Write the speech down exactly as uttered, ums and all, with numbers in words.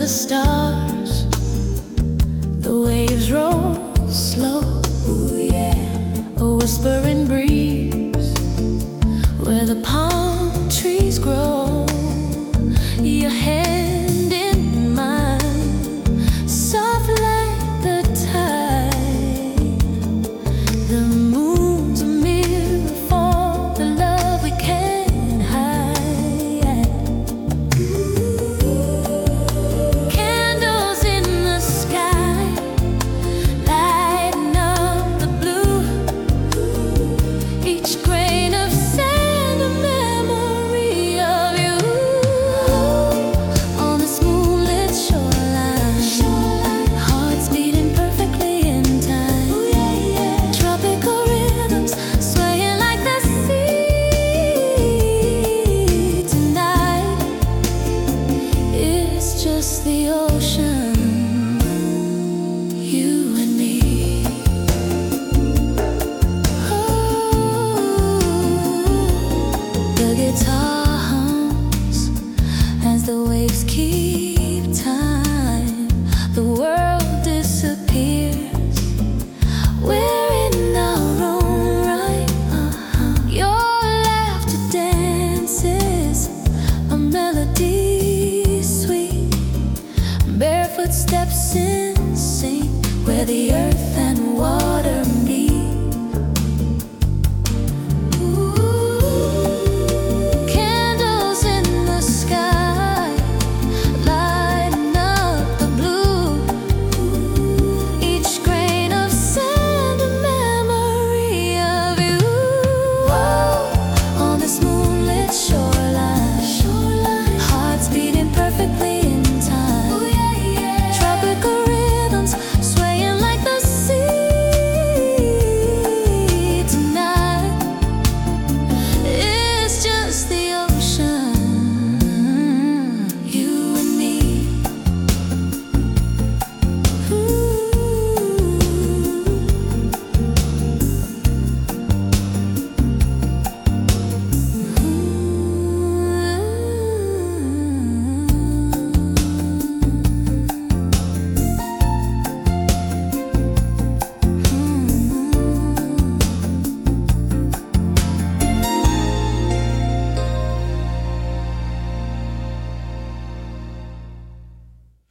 the stars, the waves roll slow. Ooh, yeah. A whispering breeze where the palm trees grow. Your hand in mine, soft like the tide. The moon's a mirror for the love we can't hide. Candles in the sky, lighting up the blue. Each grain of sand a memory of you. On this moonlit shoreline, hearts beating perfectly in time. Tropical rhythms swaying like the sea. Tonight, it's just the ocean, you and me. Oh, the guitar